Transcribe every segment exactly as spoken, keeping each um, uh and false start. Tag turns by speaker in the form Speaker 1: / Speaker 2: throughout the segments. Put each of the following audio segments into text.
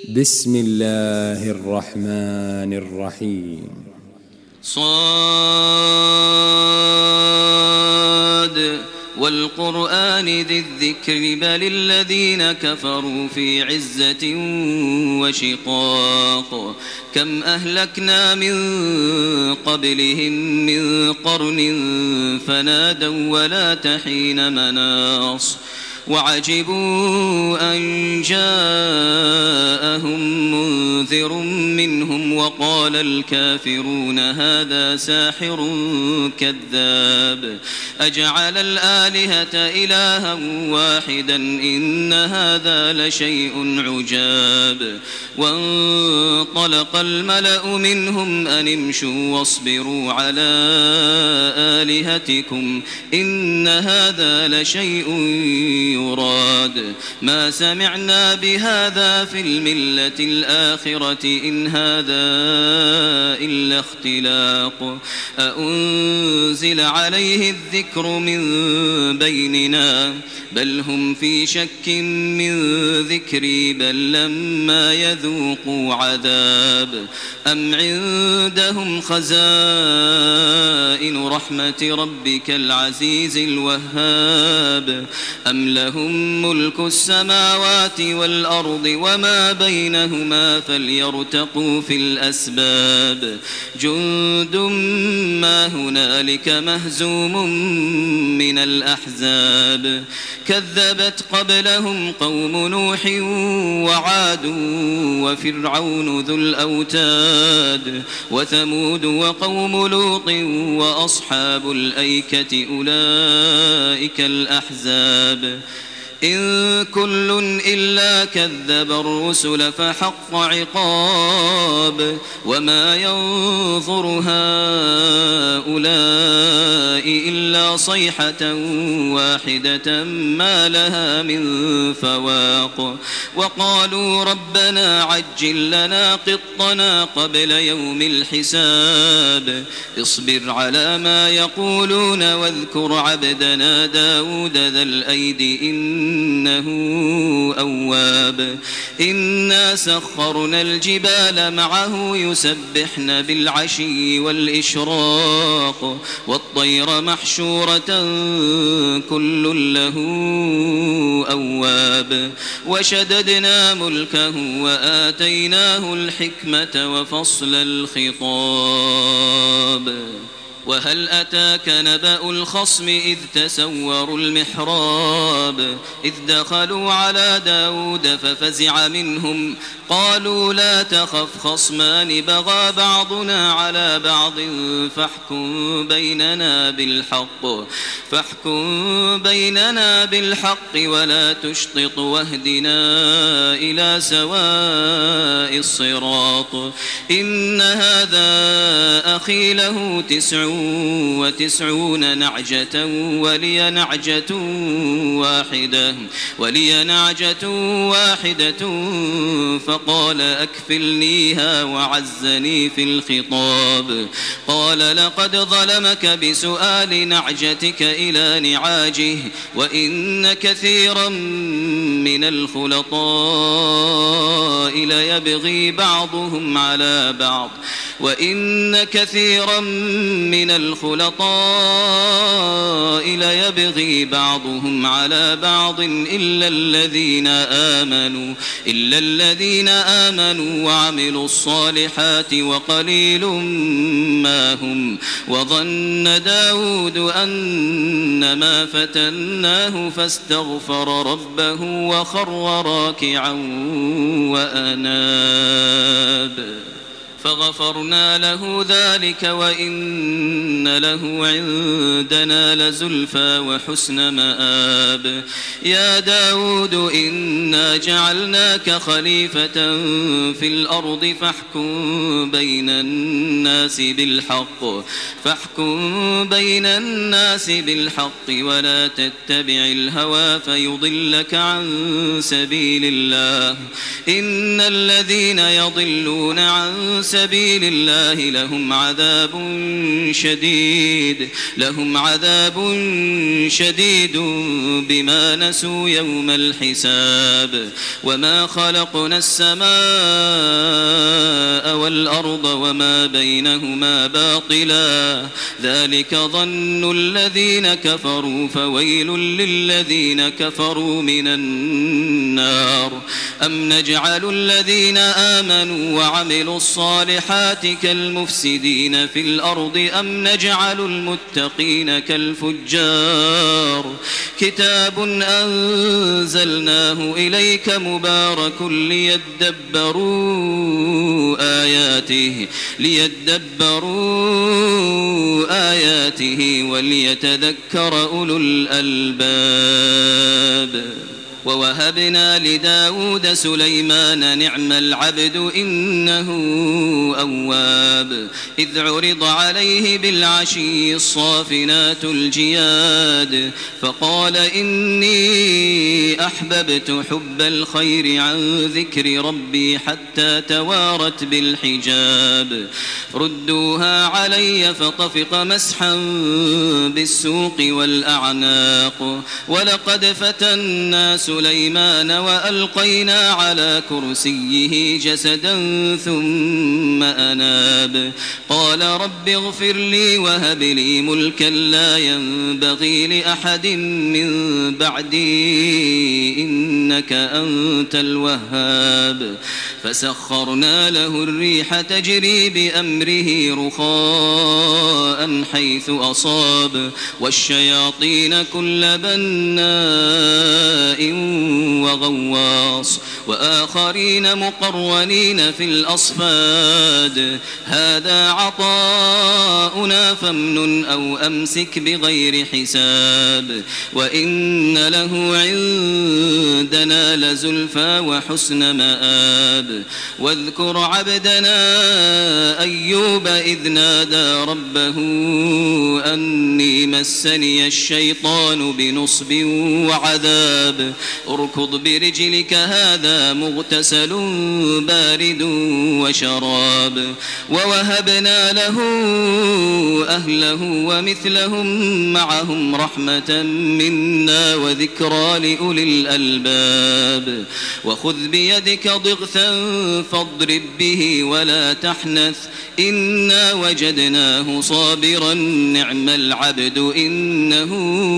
Speaker 1: بسم الله الرحمن الرحيم.
Speaker 2: صاد والقرآن ذي الذكر بل الذين كفروا في عزة وشقاق كم أهلكنا من قبلهم من قرن فنادوا ولا تحين مناص وعجبوا أن جاءهم منذر منهم وقال الكافرون هذا ساحر كذاب أجعل الآلهة إلها واحدا إن هذا لشيء عجاب وانطلق الملأ منهم أن امشوا واصبروا على آلهتكم إن هذا لشيء يراد ما سمعنا بهذا في الملة الآخرة إن هذا إلا اختلاق أأنزل عليه الذكر من بيننا بل هم في شك من ذكري بل لما يذوقوا عذاب أم عندهم خزائن رحمة ربك العزيز الوهاب أم لهم ملك السماوات والأرض وما بينهما فليرتقوا في الأسباب جند ما هنالك مهزوم من الأحزاب كذبت قبلهم قوم نوح وعاد وفرعون ذو الأوتاد وثمود وقوم لوط وأصحاب الأيكة أولئك الأحزاب إن كل إلا كذب الرسل فحق عقاب وما ينظر هؤلاء إلا صيحة واحدة ما لها من فواق وقالوا ربنا عجل لنا قطنا قبل يوم الحساب اصبر على ما يقولون واذكر عبدنا داود ذا الأيد إن إنه أواب إنا سخرنا الجبال معه يسبحن بالعشي والإشراق والطير محشورة كل له أواب وشددنا ملكه وآتيناه الحكمة وفصل الخطاب وهل أتاك نبأ الخصم إذ تسوروا المحراب إذ دخلوا على داود ففزع منهم قالوا لا تخف خصمان بغى بعضنا على بعض فاحكم بيننا بالحق فاحكم بيننا بالحق ولا تشطط واهدنا إلى سواء الصراط إن هذا أخي له تسع وتسعون نعجة ولي نعجة واحدة ولي نعجة واحدة فقال أكفلنيها وعزني في الخطاب قال لقد ظلمك بسؤال نعجتك إلى نعاجه وإن كثيرا من الخلطاء ليبغي بعضهم على بعض وإن كثيرا من الخلطاء ليبغي بعضهم على بعض إلا الذين آمنوا إلا الذين آمنوا وعملوا الصالحات وقليل ما هم وظن داود أنما فتناه فاستغفر ربه وخر راكعا وأناب فغفرنا له ذلك وإن له عندنا لزلفى وحسن مآب يا داود إنا جعلناك خليفة في الأرض فاحكم بين الناس بالحق فاحكم بين الناس بالحق ولا تتبع الهوى فيضلك عن سبيل الله إن الذين يضلون عن سبيل سبيل الله لهم عذاب شديد لهم عذاب شديد بما نسوا يوم الحساب وما خلقنا السماء والأرض وما بينهما باطلا ذلك ظن الذين كفروا فويل للذين كفروا من النار أم نجعل الذين آمنوا وعملوا الصالحات كالمفسدين في الأرض أم نجعل المتقين كالفجار كتاب أنزلناه إليك مبارك ليدبروا آياته ليدبروا آياته وليتذكر أولو الألباب ووهبنا لداود سليمان نعم العبد إنه أواب إذ عرض عليه بالعشي الصافنات الجياد فقال إني أحببت حب الخير عن ذكر ربي حتى توارت بالحجاب ردوها علي فطفق مسحا بالسوق والأعناق ولقد فتنا سليمان وألقينا على كرسيه جسدا ثم أناب قال رب اغفر لي وهب لي ملكا لا ينبغي لأحد من بعدي إنك أنت الوهاب فسخرنا له الريح تجري بأمره رخاء حيث أصاب والشياطين كل بناء وغواص وآخرين مقرنين في الأصفاد هذا عطاؤنا فامنن أو أمسك بغير حساب وإن له عندنا لزلفى وحسن مآب واذكر عبدنا أيوب إذ نادى ربه أني مسني الشيطان بنصب وعذاب اركض برجلك هذا مغتسل بارد وشراب ووهبنا له أهله ومثلهم معهم رحمة منا وذكرى لأولي الألباب وخذ بيدك ضغثا فاضرب به ولا تحنث إنا وجدناه صابرا نعم العبد إنه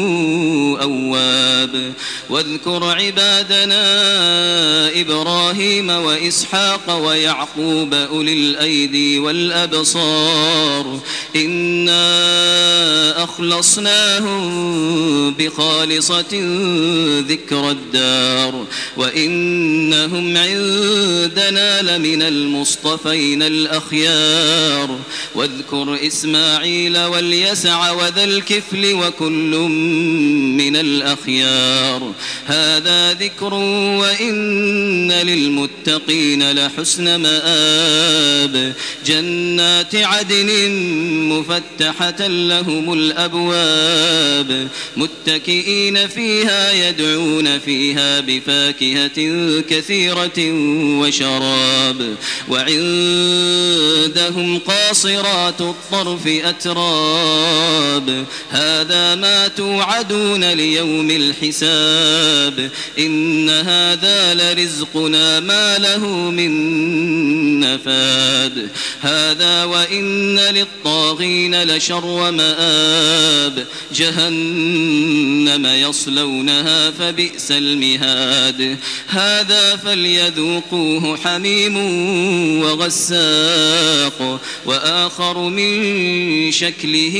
Speaker 2: أواب واذكر عبادنا إبراهيم وإسحاق ويعقوب أولي الأيدي والأبصار إنا أخلصناهم بخالصة ذكر الدار وإنهم عندنا لمن المصطفين الأخيار واذكر إسماعيل واليسع وذا الكفل وكل من الأخيار هذا ذكر وإن للمتقين لحسن مآب جنات عدن مفتحة لهم الأبواب متكئين فيها يدعون فيها بفاكهة كثيرة وشراب وعندهم قاصرات الطرف أتراب هذا ما توعدون ليوم الحساب إن هذا لرزقنا ما له من نفاد هذا وإن للطاغين لشر مآب جهنم يصلونها فبئس المهاد هذا فليذوقوه حميم وغساق وآخر من شكله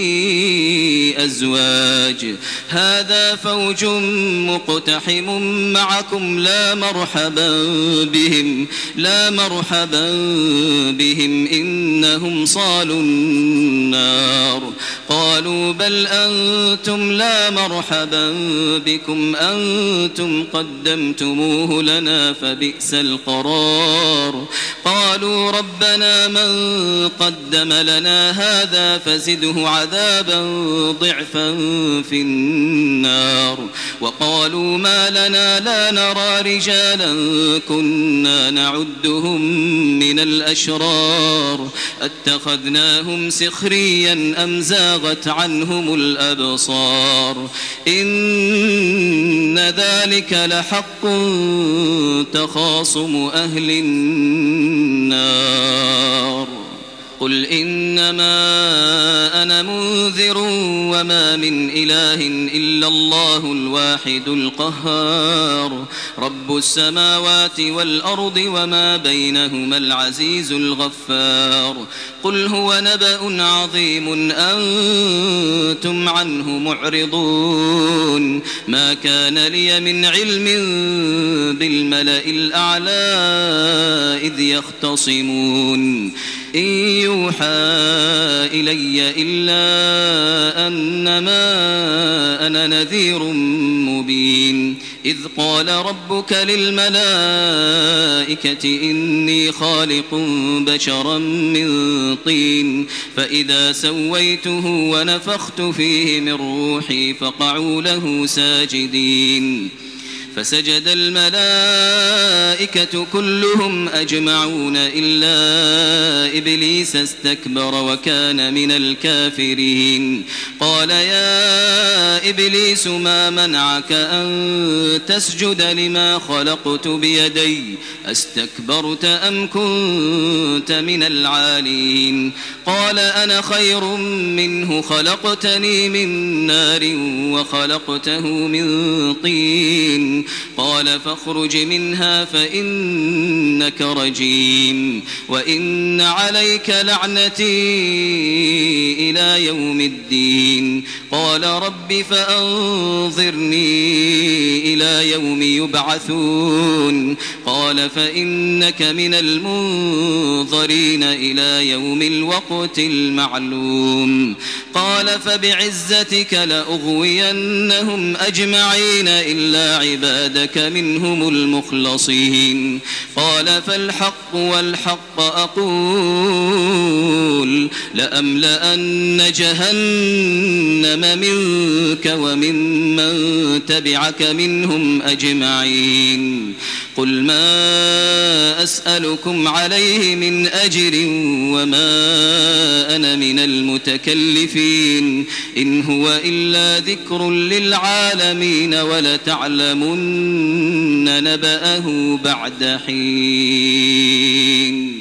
Speaker 2: أزواج هذا فوج مقتحم معكم لا مرحبا بهم لا مرحبا بهم إنهم صالوا النار قالوا بل أنتم لا مرحبا بكم أنتم قدمتموه لنا فبئس القرار قالوا ربنا من قدم لنا هذا فزده عذابا ضعفا في النار وقالوا ما لنا لا نرى رجالا كنا نعدهم من الأشرار اتخذناهم سخريا أم زاغت عنهم الأبصار إن ذلك لحق تخاصم أهل النار قل إنما أنا منذر وما من إله إلا الله الواحد القهار رب السماوات والأرض وما بينهما العزيز الغفار قل هو نبأ عظيم أنتم عنه معرضون ما كان لي من علم بالملأ الأعلى إذ يختصمون إن يوحى إلي إلا أنما أنا نذير مبين إذ قال ربك للملائكة إني خالق بشرا من طين فإذا سويته ونفخت فيه من روحي فقعوا له ساجدين فسجد الملائكة كلهم أجمعون إلا إبليس استكبر وكان من الكافرين قال يا إبليس ما منعك أن تسجد لما خلقت بيدي أستكبرت أم كنت من العالين قال أنا خير منه خلقتني من نار وخلقته من طين قال فاخرج منها فإنك رجيم وإن عليك لعنتي إلى يوم الدين قال رب فأنظرني إلى يوم يبعثون قال فإنك من المنظرين إلى يوم الوقت المعلوم قال فبعزتك لأغوينهم أجمعين إلا عبادك منهم المخلصين قال فالحق والحق أقول لأملأن جهنم منك وممن تبعك منهم أجمعين قل ما أسألكم عليه من أجر وما أنا من المتكلفين إن هو إلا ذكر للعالمين ولتعلمن نبأه بعد حين